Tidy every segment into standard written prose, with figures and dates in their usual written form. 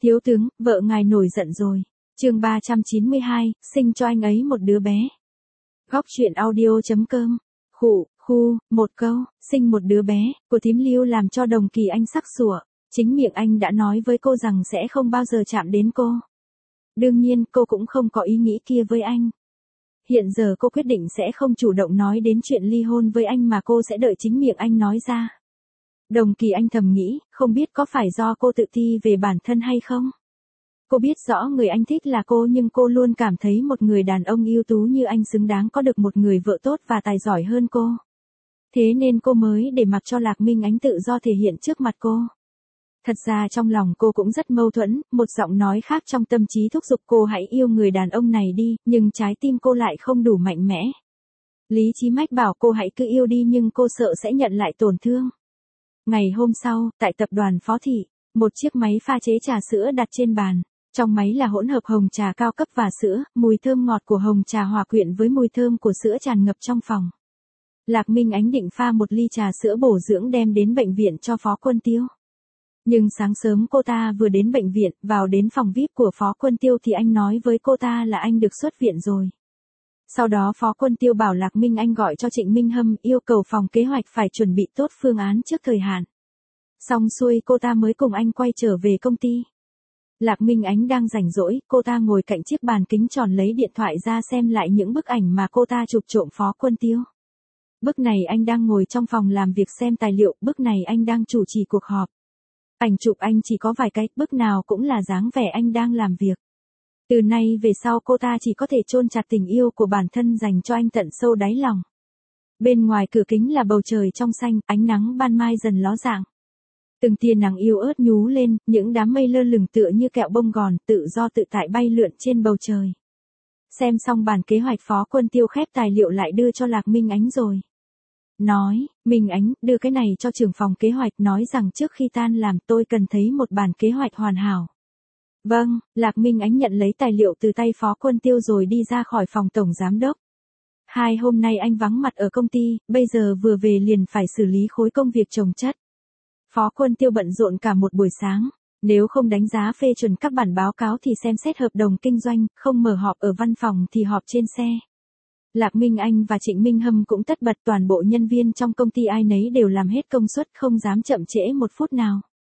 Thiếu tướng, vợ ngài nổi giận rồi. Chương 392, sinh cho anh ấy một đứa bé. Góc truyện audio.com. Một câu, sinh một đứa bé, của thím Lưu làm cho Đồng Kỳ Anh sắc sủa. Chính miệng anh đã nói với cô rằng sẽ không bao giờ chạm đến cô. Đương nhiên, cô cũng không có ý nghĩ kia với anh. Hiện giờ cô quyết định sẽ không chủ động nói đến chuyện ly hôn với anh mà cô sẽ đợi chính miệng anh nói ra. Đồng Kỳ Anh thầm nghĩ, không biết có phải do cô tự ti về bản thân hay không? Cô biết rõ người anh thích là cô nhưng cô luôn cảm thấy một người đàn ông ưu tú như anh xứng đáng có được một người vợ tốt và tài giỏi hơn cô. Thế nên cô mới để mặc cho Lạc Minh Ánh tự do thể hiện trước mặt cô. Thật ra trong lòng cô cũng rất mâu thuẫn, một giọng nói khác trong tâm trí thúc giục cô hãy yêu người đàn ông này đi, nhưng trái tim cô lại không đủ mạnh mẽ. Lý trí mách bảo cô hãy cứ yêu đi nhưng cô sợ sẽ nhận lại tổn thương. Ngày hôm sau, tại tập đoàn Phó Thị, một chiếc máy pha chế trà sữa đặt trên bàn. Trong máy là hỗn hợp hồng trà cao cấp và sữa, mùi thơm ngọt của hồng trà hòa quyện với mùi thơm của sữa tràn ngập trong phòng. Lạc Minh Ánh định pha một ly trà sữa bổ dưỡng đem đến bệnh viện cho Phó Quân Tiêu. Nhưng sáng sớm cô ta vừa đến bệnh viện, vào đến phòng VIP của Phó Quân Tiêu thì anh nói với cô ta là anh được xuất viện rồi. Sau đó Phó Quân Tiêu bảo Lạc Minh Anh gọi cho Trịnh Minh Hâm yêu cầu phòng kế hoạch phải chuẩn bị tốt phương án trước thời hạn. Xong xuôi cô ta mới cùng anh quay trở về công ty. Lạc Minh Ánh đang rảnh rỗi, cô ta ngồi cạnh chiếc bàn kính tròn lấy điện thoại ra xem lại những bức ảnh mà cô ta chụp trộm Phó Quân Tiêu. Bức này anh đang ngồi trong phòng làm việc xem tài liệu, bức này anh đang chủ trì cuộc họp. Ảnh chụp anh chỉ có vài cái, bức nào cũng là dáng vẻ anh đang làm việc. Từ nay về sau cô ta chỉ có thể chôn chặt tình yêu của bản thân dành cho anh tận sâu đáy lòng. Bên ngoài cửa kính là bầu trời trong xanh, ánh nắng ban mai dần ló dạng. Từng tia nắng yếu ớt nhú lên, những đám mây lơ lửng tựa như kẹo bông gòn, tự do tự tại bay lượn trên bầu trời. Xem xong bản kế hoạch Phó Quân Tiêu khép tài liệu lại đưa cho Lạc Minh Ánh rồi. Nói, Minh Ánh, đưa cái này cho trưởng phòng kế hoạch nói rằng trước khi tan làm tôi cần thấy một bản kế hoạch hoàn hảo. Vâng, Lạc Minh Ánh nhận lấy tài liệu từ tay Phó Quân Tiêu rồi đi ra khỏi phòng tổng giám đốc. Hôm nay anh vắng mặt ở công ty, bây giờ vừa về liền phải xử lý khối công việc chồng chất. Phó Quân Tiêu bận rộn cả một buổi sáng, nếu không đánh giá phê chuẩn các bản báo cáo thì xem xét hợp đồng kinh doanh, không mở họp ở văn phòng thì họp trên xe. Lạc Minh Anh và Trịnh Minh Hâm cũng tất bật, toàn bộ nhân viên trong công ty ai nấy đều làm hết công suất không dám chậm trễ một phút nào.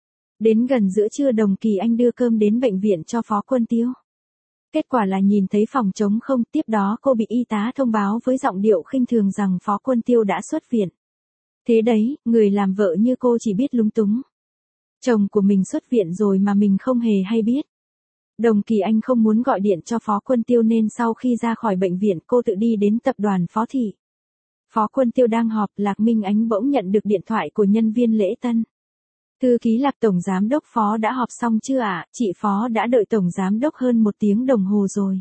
Đến gần giữa trưa Đồng Kỳ Anh đưa cơm đến bệnh viện cho Phó Quân Tiêu. Kết quả là nhìn thấy phòng trống không, tiếp đó cô bị y tá thông báo với giọng điệu khinh thường rằng Phó Quân Tiêu đã xuất viện. Thế đấy, người làm vợ như cô chỉ biết lúng túng. Chồng của mình xuất viện rồi mà mình không hề hay biết. Đồng Kỳ Anh không muốn gọi điện cho Phó Quân Tiêu nên sau khi ra khỏi bệnh viện cô tự đi đến tập đoàn Phó Thị. Phó Quân Tiêu đang họp, Lạc Minh Ánh bỗng nhận được điện thoại của nhân viên lễ tân. Thư ký Lạc tổng giám đốc Phó đã họp xong chưa ạ? Chị Phó đã đợi tổng giám đốc hơn 1 tiếng đồng hồ rồi.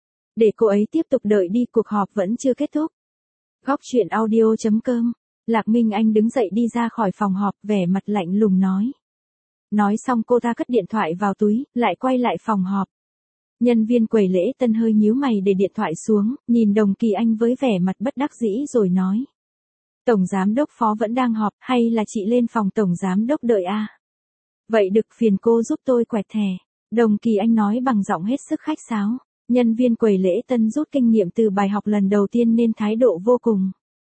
Để cô ấy tiếp tục đợi đi, cuộc họp vẫn chưa kết thúc. Góc truyện audio.com. Lạc Minh Anh đứng dậy đi ra khỏi phòng họp, vẻ mặt lạnh lùng nói. Nói xong cô ta cất điện thoại vào túi, lại quay lại phòng họp. Nhân viên quầy lễ tân hơi nhíu mày để điện thoại xuống, nhìn Đồng Kỳ Anh với vẻ mặt bất đắc dĩ rồi nói. Tổng giám đốc Phó vẫn đang họp, hay là chị lên phòng tổng giám đốc đợi à? Vậy được, phiền cô giúp tôi quẹt thẻ. Đồng Kỳ Anh nói bằng giọng hết sức khách sáo. Nhân viên quầy lễ tân rút kinh nghiệm từ bài học lần đầu tiên nên thái độ vô cùng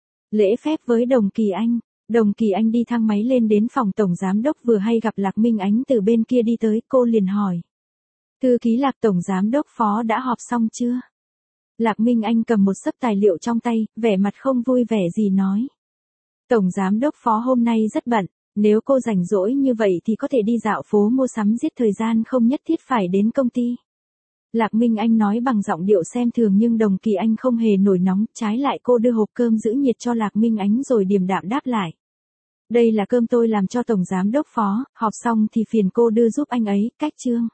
lễ phép với Đồng Kỳ Anh. Đồng Kỳ Anh đi thang máy lên đến phòng tổng giám đốc, vừa hay gặp Lạc Minh Ánh từ bên kia đi tới, cô liền hỏi. Thư ký Lạc tổng giám đốc Phó đã họp xong chưa? Lạc Minh Anh cầm một xấp tài liệu trong tay, vẻ mặt không vui vẻ gì nói. Tổng giám đốc Phó hôm nay rất bận, nếu cô rảnh rỗi như vậy thì có thể đi dạo phố mua sắm giết thời gian, không nhất thiết phải đến công ty. Lạc Minh Anh nói bằng giọng điệu xem thường nhưng Đồng Kỳ Anh không hề nổi nóng, trái lại cô đưa hộp cơm giữ nhiệt cho Lạc Minh Ánh rồi điềm đạm đáp lại. Đây là cơm tôi làm cho tổng giám đốc Phó, họp xong thì phiền cô đưa giúp anh ấy, cách chương.